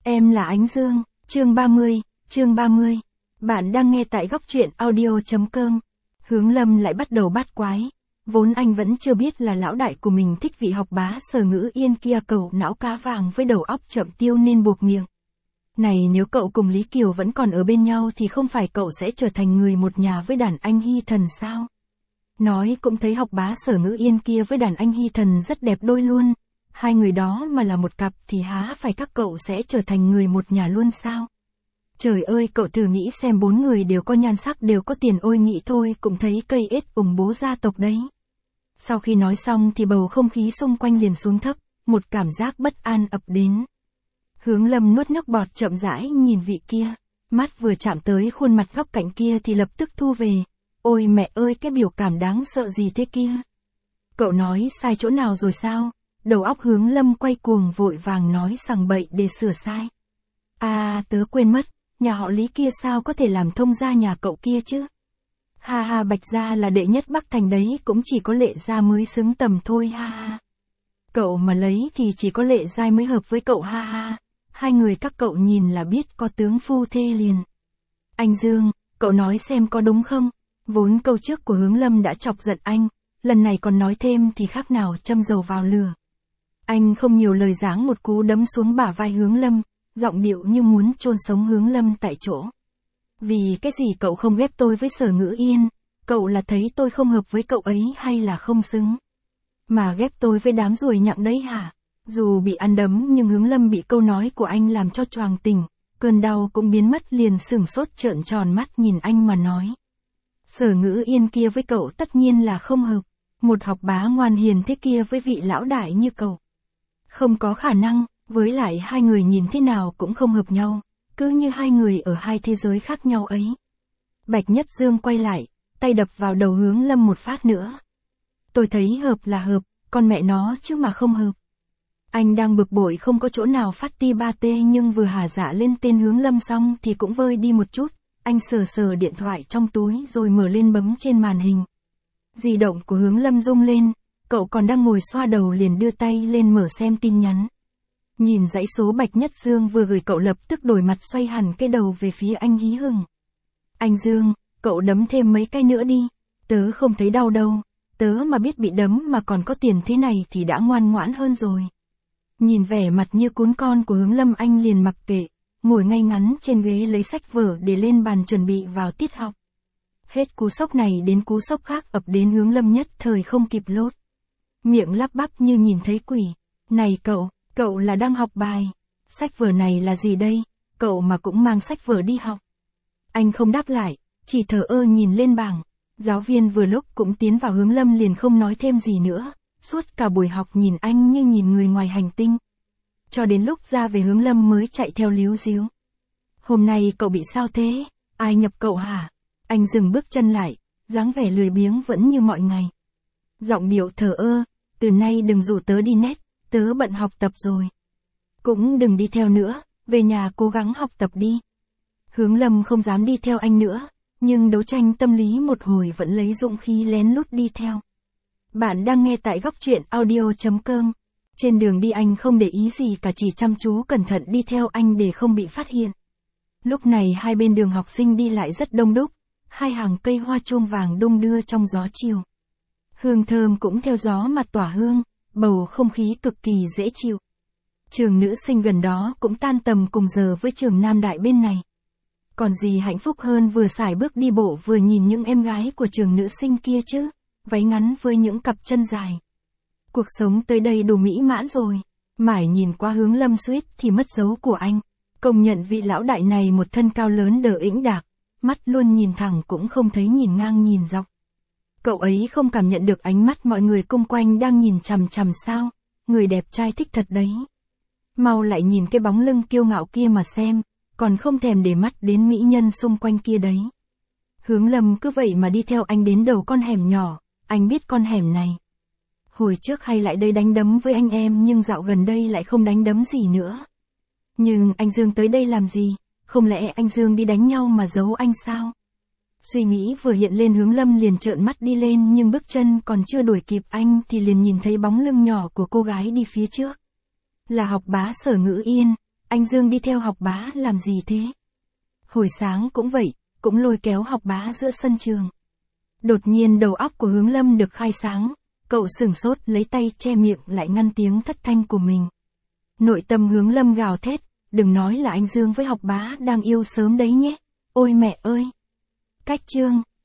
Em là Ánh Dương, chương 30. Bạn đang nghe tại góc truyện audio.com. Hướng Lâm lại bắt đầu bát quái. Vốn anh vẫn chưa biết là lão đại của mình thích vị học bá Sở Ngữ Yên kia, cậu não cá vàng với đầu óc chậm tiêu nên buộc miệng. Này, nếu cậu cùng Lý Kiều vẫn còn ở bên nhau thì không phải cậu sẽ trở thành người một nhà với đàn anh Hy Thần sao? Nói cũng thấy học bá Sở Ngữ Yên kia với đàn anh Hy Thần rất đẹp đôi luôn. Hai người đó mà là một cặp thì há phải các cậu sẽ trở thành người một nhà luôn sao? Trời ơi, cậu thử nghĩ xem, bốn người đều có nhan sắc, đều có tiền, ôi nghĩ thôi cũng thấy cây ết ủng bố gia tộc đấy. Sau khi nói xong thì bầu không khí xung quanh liền xuống thấp, một cảm giác bất an ập đến. Hướng Lâm nuốt nước bọt chậm rãi nhìn vị kia, mắt vừa chạm tới khuôn mặt góc cạnh kia thì lập tức thu về. Ôi mẹ ơi, cái biểu cảm đáng sợ gì thế kia? Cậu nói sai chỗ nào rồi sao? Đầu óc Hướng Lâm quay cuồng, vội vàng nói sằng bậy để sửa sai. À, tớ quên mất, nhà họ Lý kia sao có thể làm thông gia nhà cậu kia chứ? Ha ha, Bạch gia là đệ nhất Bắc Thành đấy, cũng chỉ có Lệ gia mới xứng tầm thôi, ha ha. Cậu mà lấy thì chỉ có Lệ gia mới hợp với cậu, ha ha. Hai người các cậu nhìn là biết có tướng phu thê liền. Anh Dương, cậu nói xem có đúng không? Vốn câu trước của Hướng Lâm đã chọc giận anh, lần này còn nói thêm thì khác nào châm dầu vào lửa. Anh không nhiều lời, giáng một cú đấm xuống bả vai Hướng Lâm, giọng điệu như muốn chôn sống Hướng Lâm tại chỗ. Vì cái gì cậu không ghép tôi với Sở Ngữ Yên? Cậu là thấy tôi không hợp với cậu ấy hay là không xứng? Mà ghép tôi với đám ruồi nhặng đấy hả? Dù bị ăn đấm nhưng Hướng Lâm bị câu nói của anh làm cho choàng tỉnh, cơn đau cũng biến mất, liền sửng sốt trợn tròn mắt nhìn anh mà nói. Sở Ngữ Yên kia với cậu tất nhiên là không hợp, một học bá ngoan hiền thế kia với vị lão đại như cậu. Không có khả năng, với lại hai người nhìn thế nào cũng không hợp nhau, cứ như hai người ở hai thế giới khác nhau ấy. Bạch Nhất Dương quay lại, tay đập vào đầu Hướng Lâm một phát nữa. Tôi thấy hợp là hợp, con mẹ nó chứ mà không hợp. Anh đang bực bội không có chỗ nào phát ti ba tê, nhưng vừa hà dạ lên tên Hướng Lâm xong thì cũng vơi đi một chút. Anh sờ sờ điện thoại trong túi rồi mở lên bấm trên màn hình. Di động của Hướng Lâm rung lên, cậu còn đang ngồi xoa đầu liền đưa tay lên mở xem tin nhắn. Nhìn dãy số Bạch Nhất Dương vừa gửi, cậu lập tức đổi mặt xoay hẳn cái đầu về phía anh hí hửng. Anh Dương, cậu đấm thêm mấy cái nữa đi, tớ không thấy đau đâu, tớ mà biết bị đấm mà còn có tiền thế này thì đã ngoan ngoãn hơn rồi. Nhìn vẻ mặt như cún con của Hướng Lâm, anh liền mặc kệ, ngồi ngay ngắn trên ghế lấy sách vở để lên bàn chuẩn bị vào tiết học. Hết cú sốc này đến cú sốc khác ập đến, Hướng Lâm nhất thời không kịp lốt. Miệng lắp bắp như nhìn thấy quỷ. Này cậu là đang học bài. Sách vở này là gì đây? Cậu mà cũng mang sách vở đi học. Anh không đáp lại, chỉ thờ ơ nhìn lên bảng. Giáo viên vừa lúc cũng tiến vào, Hướng Lâm liền không nói thêm gì nữa. Suốt cả buổi học nhìn anh như nhìn người ngoài hành tinh. Cho đến lúc ra về Hướng Lâm mới chạy theo líu díu. Hôm nay cậu bị sao thế? Ai nhập cậu hả? Anh dừng bước chân lại, dáng vẻ lười biếng vẫn như mọi ngày. Giọng điệu thờ ơ, từ nay đừng rủ tớ đi net, tớ bận học tập rồi. Cũng đừng đi theo nữa, về nhà cố gắng học tập đi. Hướng Lâm không dám đi theo anh nữa, nhưng đấu tranh tâm lý một hồi vẫn lấy dũng khí lén lút đi theo. Bạn đang nghe tại góc truyện audio.com. Trên đường đi anh không để ý gì cả, chỉ chăm chú cẩn thận đi theo anh để không bị phát hiện. Lúc này hai bên đường học sinh đi lại rất đông đúc, hai hàng cây hoa chuông vàng đung đưa trong gió chiều. Hương thơm cũng theo gió mà tỏa hương, bầu không khí cực kỳ dễ chịu. Trường nữ sinh gần đó cũng tan tầm cùng giờ với trường nam đại bên này. Còn gì hạnh phúc hơn vừa sải bước đi bộ vừa nhìn những em gái của trường nữ sinh kia chứ, váy ngắn với những cặp chân dài. Cuộc sống tới đây đủ mỹ mãn rồi. Mãi nhìn qua Hướng Lâm suýt thì mất dấu của anh. Công nhận vị lão đại này một thân cao lớn đờ ĩnh đạc, mắt luôn nhìn thẳng cũng không thấy nhìn ngang nhìn dọc. Cậu ấy không cảm nhận được ánh mắt mọi người xung quanh đang nhìn chằm chằm sao? Người đẹp trai thích thật đấy. Mau lại nhìn cái bóng lưng kiêu ngạo kia mà xem, còn không thèm để mắt đến mỹ nhân xung quanh kia đấy. Hướng Lâm cứ vậy mà đi theo anh đến đầu con hẻm nhỏ, anh biết con hẻm này. Hồi trước hay lại đây đánh đấm với anh em, nhưng dạo gần đây lại không đánh đấm gì nữa. Nhưng anh Dương tới đây làm gì? Không lẽ anh Dương đi đánh nhau mà giấu anh sao? Suy nghĩ vừa hiện lên, Hướng Lâm liền trợn mắt đi lên, nhưng bước chân còn chưa đuổi kịp anh thì liền nhìn thấy bóng lưng nhỏ của cô gái đi phía trước. Là học bá Sở Ngữ Yên, anh Dương đi theo học bá làm gì thế? Hồi sáng cũng vậy, cũng lôi kéo học bá giữa sân trường. Đột nhiên đầu óc của Hướng Lâm được khai sáng, cậu sửng sốt lấy tay che miệng lại ngăn tiếng thất thanh của mình. Nội tâm Hướng Lâm gào thét, đừng nói là anh Dương với học bá đang yêu sớm đấy nhé, ôi mẹ ơi. Cách chương